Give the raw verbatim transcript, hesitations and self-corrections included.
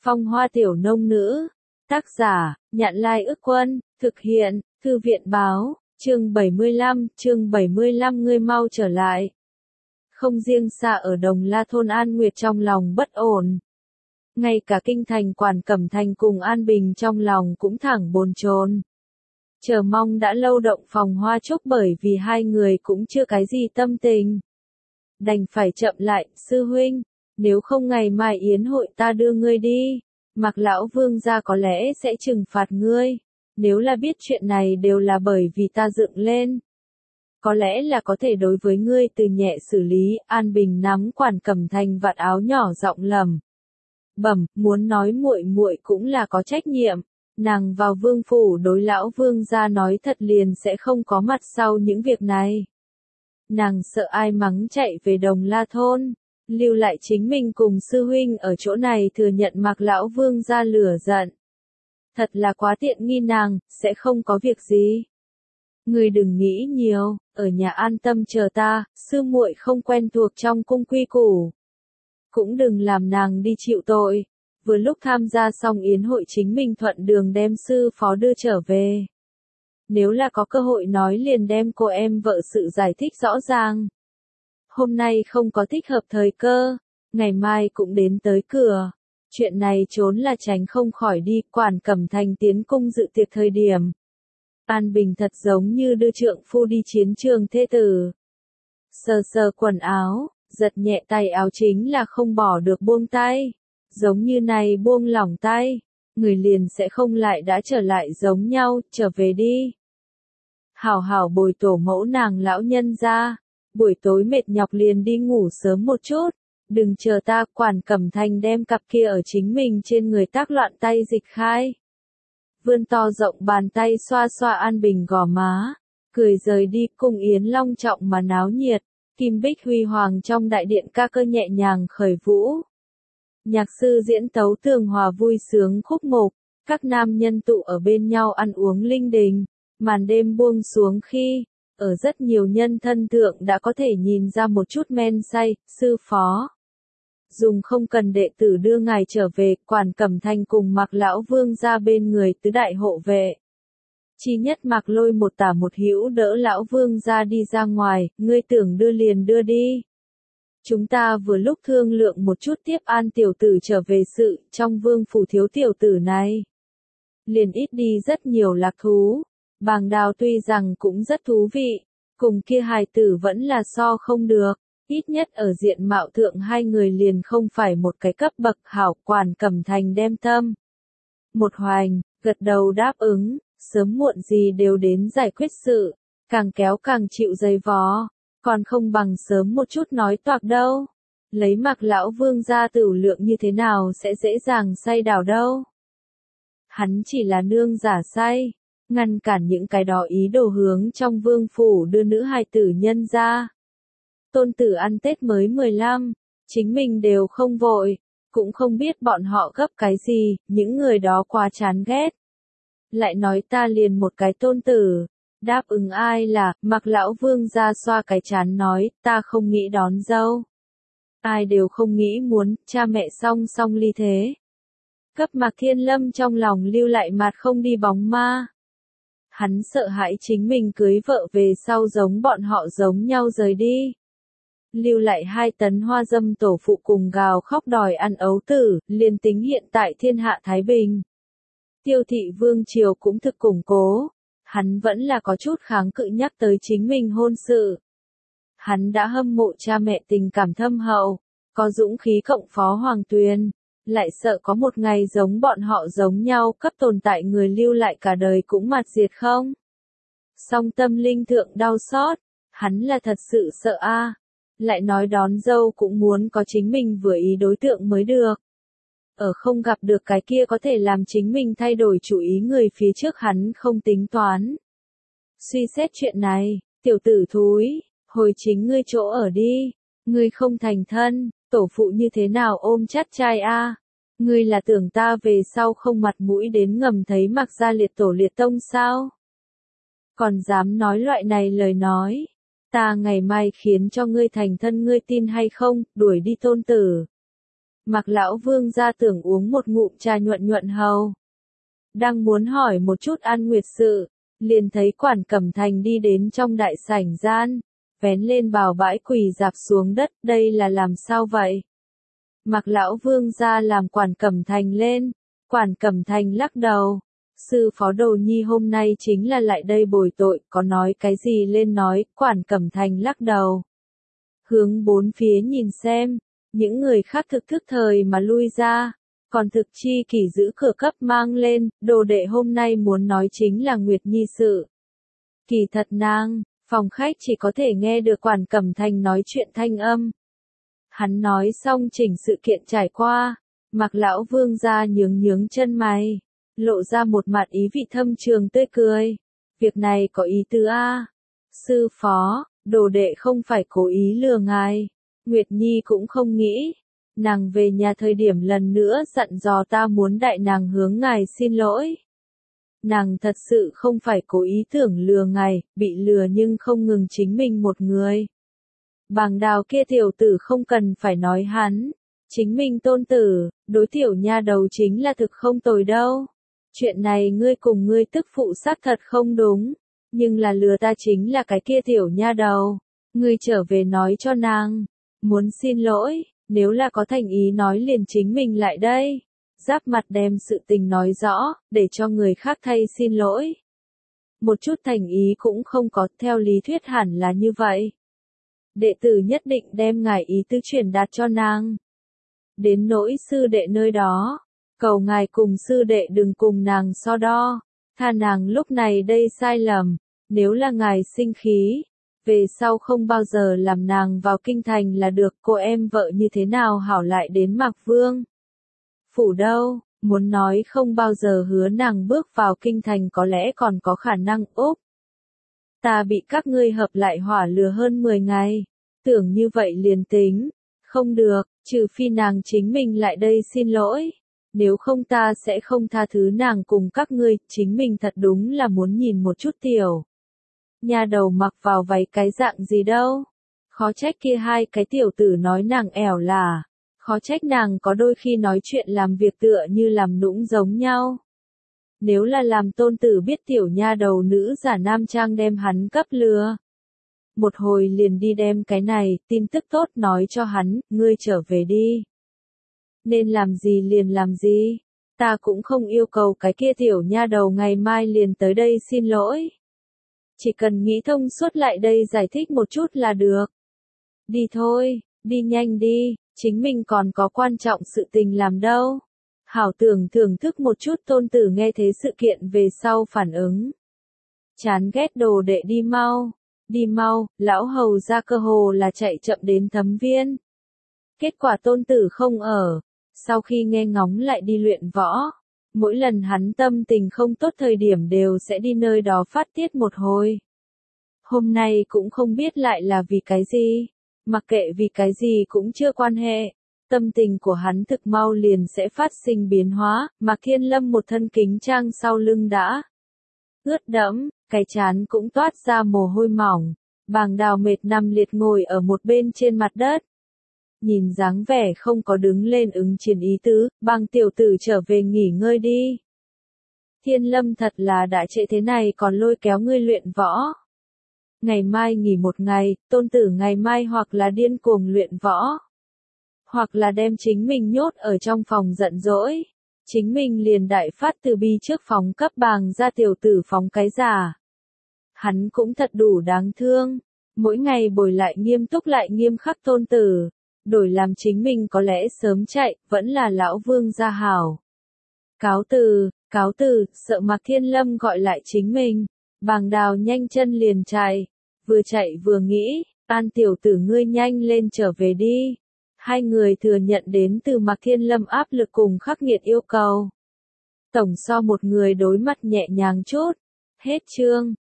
Phong Hoa Tiểu Nông Nữ. Tác giả, Nhạn Lai Ức Quân, thực hiện, Thư viện Báo, chương bảy mươi lăm, chương bảy mươi lăm ngươi mau trở lại. Không riêng xa ở Đồng La thôn An Nguyệt trong lòng bất ổn. Ngay cả kinh thành Quản Cẩm Thành cùng An Bình trong lòng cũng thẳng bồn chồn. Chờ mong đã lâu Động Phòng Hoa Trúc bởi vì hai người cũng chưa cái gì tâm tình. Đành phải chậm lại, sư huynh, nếu không ngày mai yến hội ta đưa ngươi đi, Mạc lão vương gia có lẽ sẽ trừng phạt ngươi, nếu là biết chuyện này đều là bởi vì ta dựng lên. Có lẽ là có thể đối với ngươi từ nhẹ xử lý. An Bình nắm Quản Cẩm Thành vạt áo nhỏ giọng lầm bẩm, muốn nói muội muội cũng là có trách nhiệm, nàng vào vương phủ đối lão vương gia nói thật liền sẽ không có mặt sau những việc này. Nàng sợ ai mắng chạy về Đồng La thôn, lưu lại chính mình cùng sư huynh ở chỗ này thừa nhận Mạc lão vương gia lửa giận. Thật là quá tiện nghi nàng, sẽ không có việc gì. Ngươi đừng nghĩ nhiều, ở nhà an tâm chờ ta, sư muội không quen thuộc trong cung quy củ. Cũng đừng làm nàng đi chịu tội. Vừa lúc tham gia xong yến hội chính mình thuận đường đem sư phó đưa trở về. Nếu là có cơ hội nói liền đem cô em vợ sự giải thích rõ ràng. Hôm nay không có thích hợp thời cơ, ngày mai cũng đến tới cửa. Chuyện này trốn là tránh không khỏi đi. Quản Cẩm Thành tiến cung dự tiệc thời điểm. An Bình thật giống như đưa trượng phu đi chiến trường thê tử. Sờ sờ quần áo, giật nhẹ tay áo chính là không bỏ được buông tay. Giống như này buông lỏng tay, người liền sẽ không lại đã trở lại giống nhau, trở về đi. Hảo hảo bồi tổ mẫu nàng lão nhân ra, buổi tối mệt nhọc liền đi ngủ sớm một chút, đừng chờ ta. Quản Cẩm Thành đem cặp kia ở chính mình trên người tác loạn tay dịch khai. Vươn to rộng bàn tay xoa xoa An Bình gò má, cười rời đi. Cung yến long trọng mà náo nhiệt, kim bích huy hoàng trong đại điện ca cơ nhẹ nhàng khởi vũ. Nhạc sư diễn tấu tường hòa vui sướng khúc mục, các nam nhân tụ ở bên nhau ăn uống linh đình. Màn đêm buông xuống khi, ở rất nhiều nhân thân thượng đã có thể nhìn ra một chút men say. Sư phó, dùng không cần đệ tử đưa ngài trở về. Quản Cẩm Thành cùng Mạc lão vương ra bên người tứ đại hộ vệ. Chi nhất Mạc Lôi một tả một hữu đỡ lão vương ra đi ra ngoài. Ngươi tưởng đưa liền đưa đi. Chúng ta vừa lúc thương lượng một chút tiếp An tiểu tử trở về sự, trong vương phủ thiếu tiểu tử này. Liền ít đi rất nhiều lạc thú. Bàng Đào tuy rằng cũng rất thú vị, cùng kia hài tử vẫn là so không được, ít nhất ở diện mạo thượng hai người liền không phải một cái cấp bậc. Hảo. Quản Cẩm Thành đem tâm một hoành, gật đầu đáp ứng, sớm muộn gì đều đến giải quyết sự, càng kéo càng chịu dày vò. Còn không bằng sớm một chút nói toạc đâu. Lấy Mạc lão vương gia tửu lượng như thế nào sẽ dễ dàng say đảo đâu. Hắn chỉ là nương giả say, ngăn cản những cái đó ý đồ hướng trong vương phủ đưa nữ hài tử nhân ra. Tôn tử ăn Tết mới mười lăm, chính mình đều không vội, cũng không biết bọn họ gấp cái gì, những người đó quá chán ghét. Lại nói ta liền một cái tôn tử. Đáp ứng ai là, Mạc lão vương ra xoa cái chán nói, ta không nghĩ đón dâu. Ai đều không nghĩ muốn, cha mẹ song song ly thế. Cấp Mạc Thiên Lâm trong lòng lưu lại mặt không đi bóng ma. Hắn sợ hãi chính mình cưới vợ về sau giống bọn họ giống nhau rời đi. Lưu lại hai tấn hoa dâm tổ phụ cùng gào khóc đòi ăn ấu tử, liền tính hiện tại thiên hạ Thái Bình. Tiêu thị vương triều cũng thực củng cố. Hắn vẫn là có chút kháng cự nhắc tới chính mình hôn sự. Hắn đã hâm mộ cha mẹ tình cảm thâm hậu, có dũng khí cộng phó Hoàng Tuyền, lại sợ có một ngày giống bọn họ giống nhau cấp tồn tại người lưu lại cả đời cũng mặt diệt không. Song tâm linh thượng đau xót, hắn là thật sự sợ a. Lại nói đón dâu cũng muốn có chính mình vừa ý đối tượng mới được. Ở không gặp được cái kia có thể làm chính mình thay đổi chủ ý người phía trước hắn không tính toán. Suy xét chuyện này, tiểu tử thúi, hồi chính ngươi chỗ ở đi, ngươi không thành thân, tổ phụ như thế nào ôm chắt trai a? Ngươi là tưởng ta về sau không mặt mũi đến ngầm thấy Mạc gia liệt tổ liệt tông sao? Còn dám nói loại này lời nói, ta ngày mai khiến cho ngươi thành thân ngươi tin hay không, đuổi đi tôn tử. Mạc lão vương gia tưởng uống một ngụm trà nhuận nhuận hầu. Đang muốn hỏi một chút An Nguyệt sự, liền thấy Quản Cẩm Thành đi đến trong đại sảnh gian, vén lên bào bãi quỳ dạp xuống đất, đây là làm sao vậy? Mạc lão vương gia làm Quản Cẩm Thành lên, Quản Cẩm Thành lắc đầu. Sư phó Đồ Nhi hôm nay chính là lại đây bồi tội, có nói cái gì lên nói, Quản Cẩm Thành lắc đầu. Hướng bốn phía nhìn xem, những người khác thực thức thời mà lui ra, còn thực chi kỷ giữ cửa cấp mang lên, đồ đệ hôm nay muốn nói chính là Nguyệt Nhi sự. Kỳ thật nàng, phòng khách chỉ có thể nghe được Quản Cẩm Thành nói chuyện thanh âm. Hắn nói xong chỉnh sự kiện trải qua, Mạc lão vương gia nhướng nhướng chân mày, lộ ra một mặt ý vị thâm trường tươi cười. Việc này có ý tứ a. Sư phó, đồ đệ không phải cố ý lừa ngài. Nguyệt Nhi cũng không nghĩ. Nàng về nhà thời điểm lần nữa dặn dò ta muốn đại nàng hướng ngài xin lỗi. Nàng thật sự không phải cố ý tưởng lừa ngài, bị lừa nhưng không ngừng chính mình một người. Bàng Đào kia tiểu tử không cần phải nói hắn. Chính mình tôn tử, đối tiểu nha đầu chính là thực không tồi đâu. Chuyện này ngươi cùng ngươi tức phụ xác thật không đúng, nhưng là lừa ta chính là cái kia tiểu nha đầu. Ngươi trở về nói cho nàng, muốn xin lỗi, nếu là có thành ý nói liền chính mình lại đây. Giáp mặt đem sự tình nói rõ, để cho người khác thay xin lỗi. Một chút thành ý cũng không có, theo lý thuyết hẳn là như vậy. Đệ tử nhất định đem ngài ý tứ truyền đạt cho nàng. Đến nỗi sư đệ nơi đó, cầu ngài cùng sư đệ đừng cùng nàng so đo, tha nàng lúc này đây sai lầm, nếu là ngài sinh khí, về sau không bao giờ làm nàng vào kinh thành là được, cô em vợ như thế nào hảo lại đến Mạc Vương. Phủ đâu, muốn nói không bao giờ hứa nàng bước vào kinh thành có lẽ còn có khả năng úp. Ta bị các ngươi hợp lại hỏa lừa hơn mười ngày, tưởng như vậy liền tính, không được, trừ phi nàng chính mình lại đây xin lỗi. Nếu không ta sẽ không tha thứ nàng cùng các ngươi, chính mình thật đúng là muốn nhìn một chút tiểu. Nhà đầu mặc vào váy cái dạng gì đâu. Khó trách kia hai cái tiểu tử nói nàng ẻo là. Khó trách nàng có đôi khi nói chuyện làm việc tựa như làm nũng giống nhau. Nếu là làm tôn tử biết tiểu nha đầu nữ giả nam trang đem hắn cấp lừa. Một hồi liền đi đem cái này, tin tức tốt nói cho hắn, ngươi trở về đi. Nên làm gì liền làm gì, ta cũng không yêu cầu cái kia tiểu nha đầu ngày mai liền tới đây xin lỗi. Chỉ cần nghĩ thông suốt lại đây giải thích một chút là được. Đi thôi, đi nhanh đi, chính mình còn có quan trọng sự tình làm đâu. Hảo tưởng thưởng thức một chút tôn tử nghe thế sự kiện về sau phản ứng. Chán ghét đồ đệ đi mau, đi mau, lão hầu ra cơ hồ là chạy chậm đến thấm viên. Kết quả tôn tử không ở. Sau khi nghe ngóng lại đi luyện võ, mỗi lần hắn tâm tình không tốt thời điểm đều sẽ đi nơi đó phát tiết một hồi. Hôm nay cũng không biết lại là vì cái gì, mặc kệ vì cái gì cũng chưa quan hệ. Tâm tình của hắn thực mau liền sẽ phát sinh biến hóa, Mạc Thiên Lâm một thân kính trang sau lưng đã ướt đẫm, cái trán cũng toát ra mồ hôi mỏng. Bàng Đào mệt nằm liệt ngồi ở một bên trên mặt đất. Nhìn dáng vẻ không có đứng lên ứng chiến ý tứ, Bàng tiểu tử trở về nghỉ ngơi đi. Thiên Lâm thật là đã trễ thế này còn lôi kéo ngươi luyện võ. Ngày mai nghỉ một ngày, tôn tử ngày mai hoặc là điên cuồng luyện võ. Hoặc là đem chính mình nhốt ở trong phòng giận dỗi. Chính mình liền đại phát từ bi trước phóng cấp Bàng ra tiểu tử phóng cái giả. Hắn cũng thật đủ đáng thương. Mỗi ngày bồi lại nghiêm túc lại nghiêm khắc tôn tử. Đổi làm chính mình có lẽ sớm chạy, vẫn là lão vương gia hảo. Cáo từ, cáo từ, sợ Mạc Thiên Lâm gọi lại chính mình. Bàng Đào nhanh chân liền chạy. Vừa chạy vừa nghĩ, An tiểu tử ngươi nhanh lên trở về đi. Hai người thừa nhận đến từ Mạc Thiên Lâm áp lực cùng khắc nghiệt yêu cầu. Tổng so một người đối mặt nhẹ nhàng chút. Hết chương.